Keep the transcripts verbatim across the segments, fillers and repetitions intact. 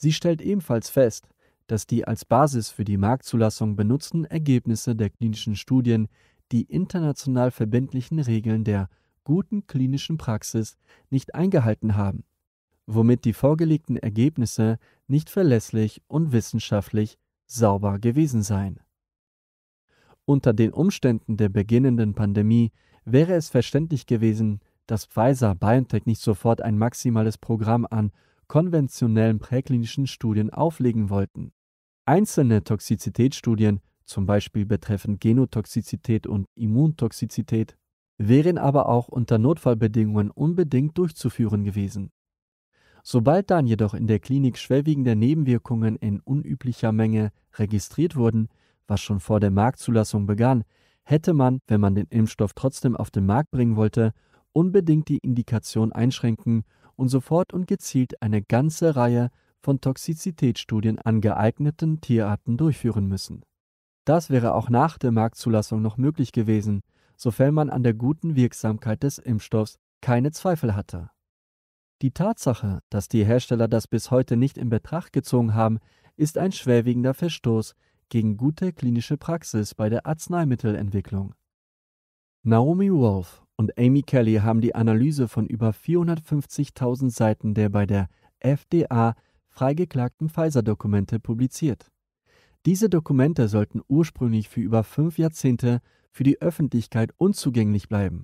Sie stellt ebenfalls fest, dass die als Basis für die Marktzulassung benutzten Ergebnisse der klinischen Studien die international verbindlichen Regeln der guten klinischen Praxis nicht eingehalten haben, womit die vorgelegten Ergebnisse nicht verlässlich und wissenschaftlich sauber gewesen seien. Unter den Umständen der beginnenden Pandemie wäre es verständlich gewesen, dass Pfizer-BioNTech nicht sofort ein maximales Programm an konventionellen präklinischen Studien auflegen wollten. Einzelne Toxizitätsstudien, zum Beispiel betreffend Genotoxizität und Immuntoxizität, wären aber auch unter Notfallbedingungen unbedingt durchzuführen gewesen. Sobald dann jedoch in der Klinik schwerwiegende Nebenwirkungen in unüblicher Menge registriert wurden, was schon vor der Marktzulassung begann, hätte man, wenn man den Impfstoff trotzdem auf den Markt bringen wollte, unbedingt die Indikation einschränken und sofort und gezielt eine ganze Reihe von Toxizitätsstudien an geeigneten Tierarten durchführen müssen. Das wäre auch nach der Marktzulassung noch möglich gewesen, sofern man an der guten Wirksamkeit des Impfstoffs keine Zweifel hatte. Die Tatsache, dass die Hersteller das bis heute nicht in Betracht gezogen haben, ist ein schwerwiegender Verstoß gegen gute klinische Praxis bei der Arzneimittelentwicklung. Naomi Wolf und Amy Kelly haben die Analyse von über vierhundertfünfzigtausend Seiten der bei der F D A freigeklagten Pfizer-Dokumente publiziert. Diese Dokumente sollten ursprünglich für über fünf Jahrzehnte für die Öffentlichkeit unzugänglich bleiben.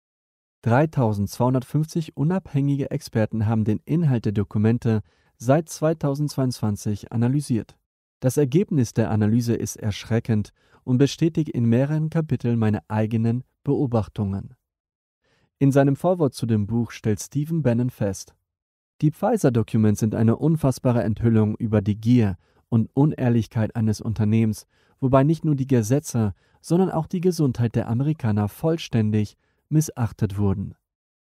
dreitausendzweihundertfünfzig unabhängige Experten haben den Inhalt der Dokumente seit zweitausendzweiundzwanzig analysiert. Das Ergebnis der Analyse ist erschreckend und bestätigt in mehreren Kapiteln meine eigenen Beobachtungen. In seinem Vorwort zu dem Buch stellt Stephen Bannon fest: Die Pfizer-Documents sind eine unfassbare Enthüllung über die Gier und Unehrlichkeit eines Unternehmens, wobei nicht nur die Gesetze, sondern auch die Gesundheit der Amerikaner vollständig missachtet wurden.